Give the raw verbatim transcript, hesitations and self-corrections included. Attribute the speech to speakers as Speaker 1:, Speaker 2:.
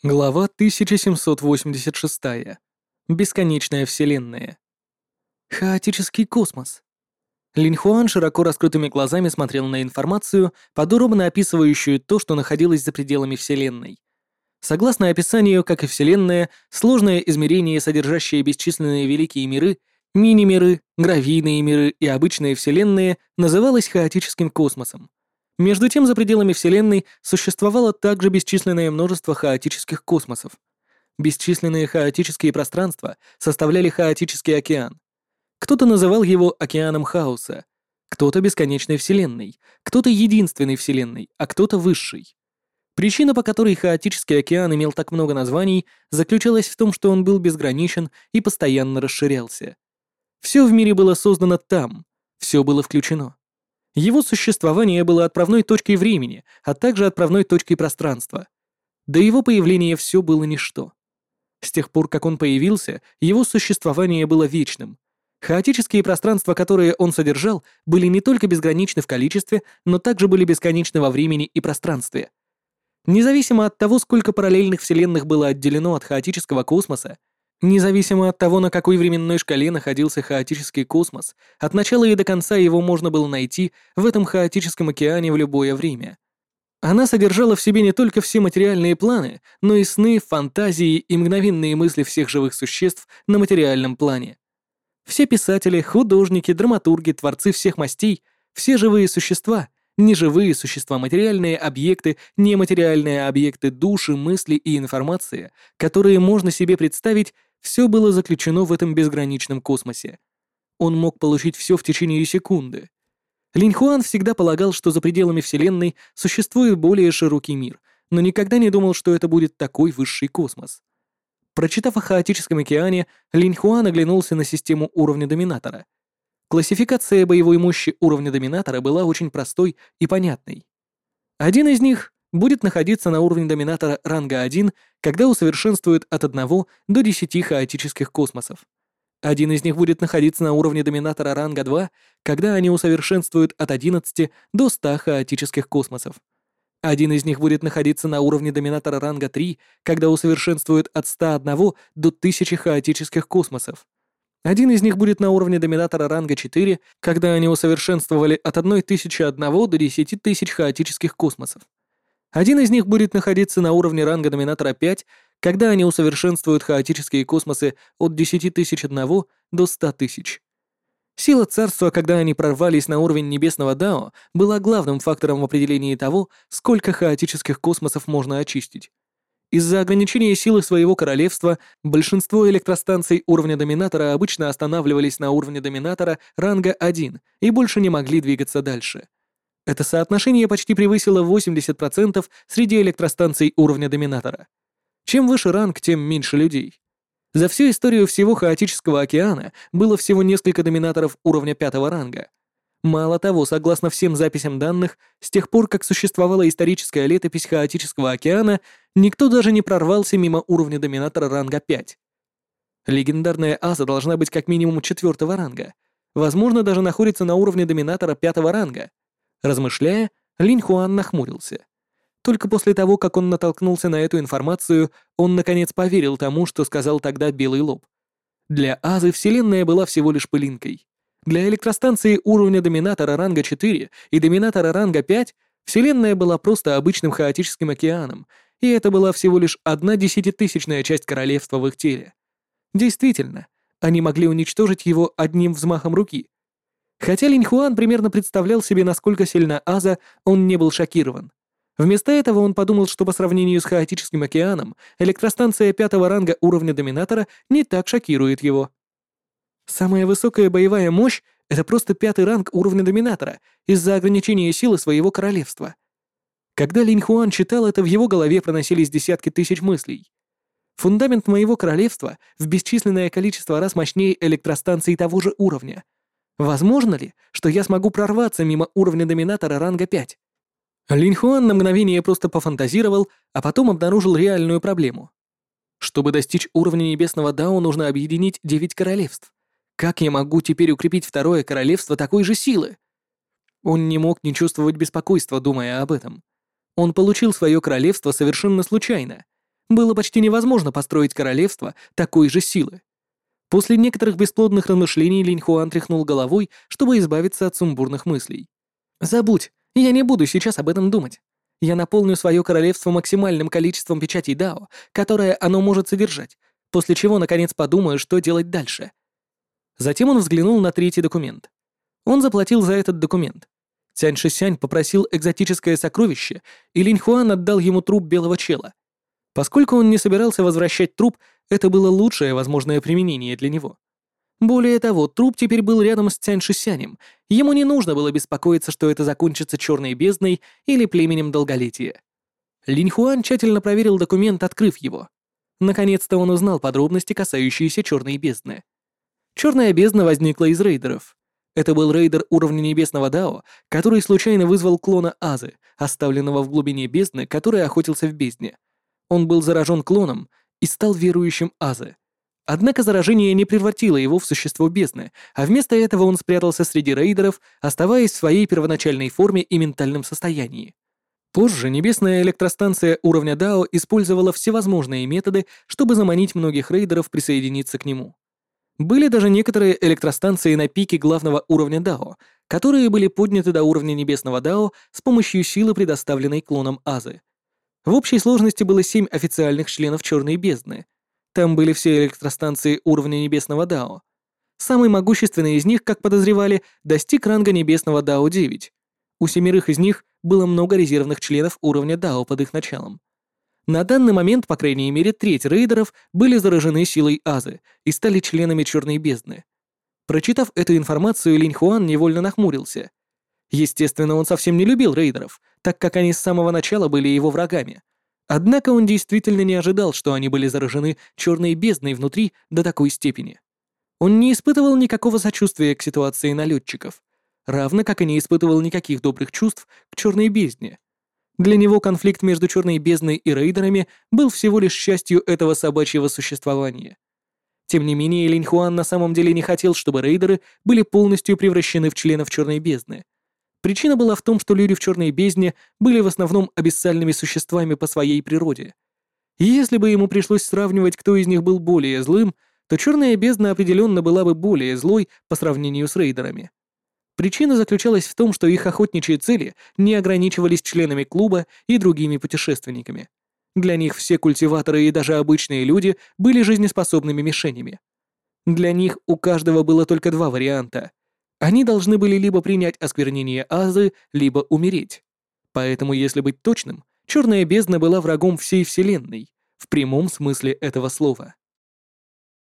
Speaker 1: Глава тысяча семьсот восемьдесят шесть. Бесконечная вселенная. Хаотический космос. Линь Хуан широко раскрытыми глазами смотрел на информацию, подробно описывающую то, что находилось за пределами Вселенной. Согласно описанию, как и Вселенная, сложное измерение, содержащее бесчисленные великие миры, мини-миры, гравийные миры и обычные Вселенные, называлось хаотическим космосом. Между тем, за пределами Вселенной существовало также бесчисленное множество хаотических космосов. Бесчисленные хаотические пространства составляли хаотический океан. Кто-то называл его океаном хаоса, кто-то бесконечной Вселенной, кто-то единственной Вселенной, а кто-то высшей. Причина, по которой хаотический океан имел так много названий, заключалась в том, что он был безграничен и постоянно расширялся. Все в мире было создано там, все было включено. Его существование было отправной точкой времени, а также отправной точкой пространства. До его появления все было ничто. С тех пор, как он появился, его существование было вечным. Хаотические пространства, которые он содержал, были не только безграничны в количестве, но также были бесконечны во времени и пространстве. Независимо от того, сколько параллельных вселенных было отделено от хаотического космоса, независимо от того, на какой временной шкале находился хаотический космос, от начала и до конца его можно было найти в этом хаотическом океане в любое время. Она содержала в себе не только все материальные планы, но и сны, фантазии и мгновенные мысли всех живых существ на материальном плане. Все писатели, художники, драматурги, творцы всех мастей, все живые существа, неживые существа, материальные объекты, нематериальные объекты, души, мысли и информация, которые можно себе представить, все было заключено в этом безграничном космосе. Он мог получить все в течение секунды. Линь Хуан всегда полагал, что за пределами Вселенной существует более широкий мир, но никогда не думал, что это будет такой высший космос. Прочитав о хаотическом океане, Линь Хуан оглянулся на систему уровня доминатора. Классификация боевой мощи уровня доминатора была очень простой и понятной. Один из них будет находиться на уровне доминатора ранга один, когда усовершенствует от одного до десяти хаотических космосов. Один из них будет находиться на уровне доминатора ранга два, когда они усовершенствуют от одиннадцати до ста хаотических космосов. Один из них будет находиться на уровне доминатора ранга три, когда усовершенствуют от ста одного до тысячи хаотических космосов. Один из них будет на уровне доминатора ранга четыре, когда они усовершенствовали от тысячи одного до десяти тысяч хаотических космосов. Один из них будет находиться на уровне ранга доминатора пять, когда они усовершенствуют хаотические космосы от десяти тысяч одного до ста тысяч. Сила царства, когда они прорвались на уровень небесного Дао, была главным фактором в определении того, сколько хаотических космосов можно очистить. Из-за ограничения силы своего королевства большинство электростанций уровня доминатора обычно останавливались на уровне доминатора ранга один и больше не могли двигаться дальше. Это соотношение почти превысило восемьдесят процентов среди электростанций уровня доминатора. Чем выше ранг, тем меньше людей. За всю историю всего хаотического океана было всего несколько доминаторов уровня пятого ранга. Мало того, согласно всем записям данных, с тех пор, как существовала историческая летопись хаотического океана, никто даже не прорвался мимо уровня доминатора ранга пять. Легендарная Аза должна быть как минимум четвертого ранга. Возможно, даже находится на уровне доминатора пятого ранга. Размышляя, Линь Хуан нахмурился. Только после того, как он натолкнулся на эту информацию, он наконец поверил тому, что сказал тогда Белый Лоб. Для Азы Вселенная была всего лишь пылинкой. Для электростанции уровня доминатора ранга четыре и доминатора ранга пять Вселенная была просто обычным хаотическим океаном, и это была всего лишь одна десятитысячная часть королевства в их теле. Действительно, они могли уничтожить его одним взмахом руки. Хотя Линь Хуан примерно представлял себе, насколько сильна Аза, он не был шокирован. Вместо этого он подумал, что по сравнению с хаотическим океаном, электростанция пятого ранга уровня доминатора не так шокирует его. Самая высокая боевая мощь — это просто пятый ранг уровня доминатора из-за ограничения силы своего королевства. Когда Линь Хуан читал это, в его голове проносились десятки тысяч мыслей. Фундамент моего королевства в бесчисленное количество раз мощнее электростанций того же уровня. Возможно ли, что я смогу прорваться мимо уровня доминатора ранга пять? Линь Хуан на мгновение просто пофантазировал, а потом обнаружил реальную проблему. Чтобы достичь уровня небесного Дао, нужно объединить девять королевств. Как я могу теперь укрепить второе королевство такой же силы? Он не мог не чувствовать беспокойства, думая об этом. Он получил свое королевство совершенно случайно. Было почти невозможно построить королевство такой же силы. После некоторых бесплодных размышлений Линь Хуан тряхнул головой, чтобы избавиться от сумбурных мыслей. «Забудь, я не буду сейчас об этом думать. Я наполню свое королевство максимальным количеством печатей Дао, которое оно может содержать, после чего, наконец, подумаю, что делать дальше». Затем он взглянул на третий документ. Он заплатил за этот документ. Цянь Шисянь попросил экзотическое сокровище, и Линь Хуан отдал ему труп белого чела. Поскольку он не собирался возвращать труп, это было лучшее возможное применение для него. Более того, труп теперь был рядом с Цянь Шисянем, ему не нужно было беспокоиться, что это закончится черной бездной или племенем долголетия. Линь Хуан тщательно проверил документ, открыв его. Наконец-то он узнал подробности, касающиеся черной бездны. Черная бездна возникла из рейдеров. Это был рейдер уровня небесного Дао, который случайно вызвал клона Азы, оставленного в глубине бездны, который охотился в бездне. Он был заражен клоном и стал верующим Азы. Однако заражение не превратило его в существо бездны, а вместо этого он спрятался среди рейдеров, оставаясь в своей первоначальной форме и ментальном состоянии. Позже небесная электростанция уровня Дао использовала всевозможные методы, чтобы заманить многих рейдеров присоединиться к нему. Были даже некоторые электростанции на пике главного уровня Дао, которые были подняты до уровня небесного Дао с помощью силы, предоставленной клоном Азы. В общей сложности было семь официальных членов Черной бездны. Там были все электростанции уровня небесного Дао. Самый могущественный из них, как подозревали, достиг ранга небесного Дао девять. У семерых из них было много резервных членов уровня Дао под их началом. На данный момент, по крайней мере, треть рейдеров были заражены силой Азы и стали членами Черной бездны. Прочитав эту информацию, Линь Хуан невольно нахмурился. Естественно, он совсем не любил рейдеров, так как они с самого начала были его врагами. Однако он действительно не ожидал, что они были заражены Черной бездной внутри до такой степени. Он не испытывал никакого сочувствия к ситуации налетчиков, равно как и не испытывал никаких добрых чувств к Черной бездне. Для него конфликт между Черной бездной и рейдерами был всего лишь частью этого собачьего существования. Тем не менее, Линь Хуан на самом деле не хотел, чтобы рейдеры были полностью превращены в членов Черной бездны. Причина была в том, что люди в Черной бездне были в основном абиссальными существами по своей природе. И если бы ему пришлось сравнивать, кто из них был более злым, то Черная бездна определенно была бы более злой по сравнению с рейдерами. Причина заключалась в том, что их охотничьи цели не ограничивались членами клуба и другими путешественниками. Для них все культиваторы и даже обычные люди были жизнеспособными мишенями. Для них у каждого было только два варианта. Они должны были либо принять осквернение Азы, либо умереть. Поэтому, если быть точным, Черная бездна была врагом всей Вселенной, в прямом смысле этого слова.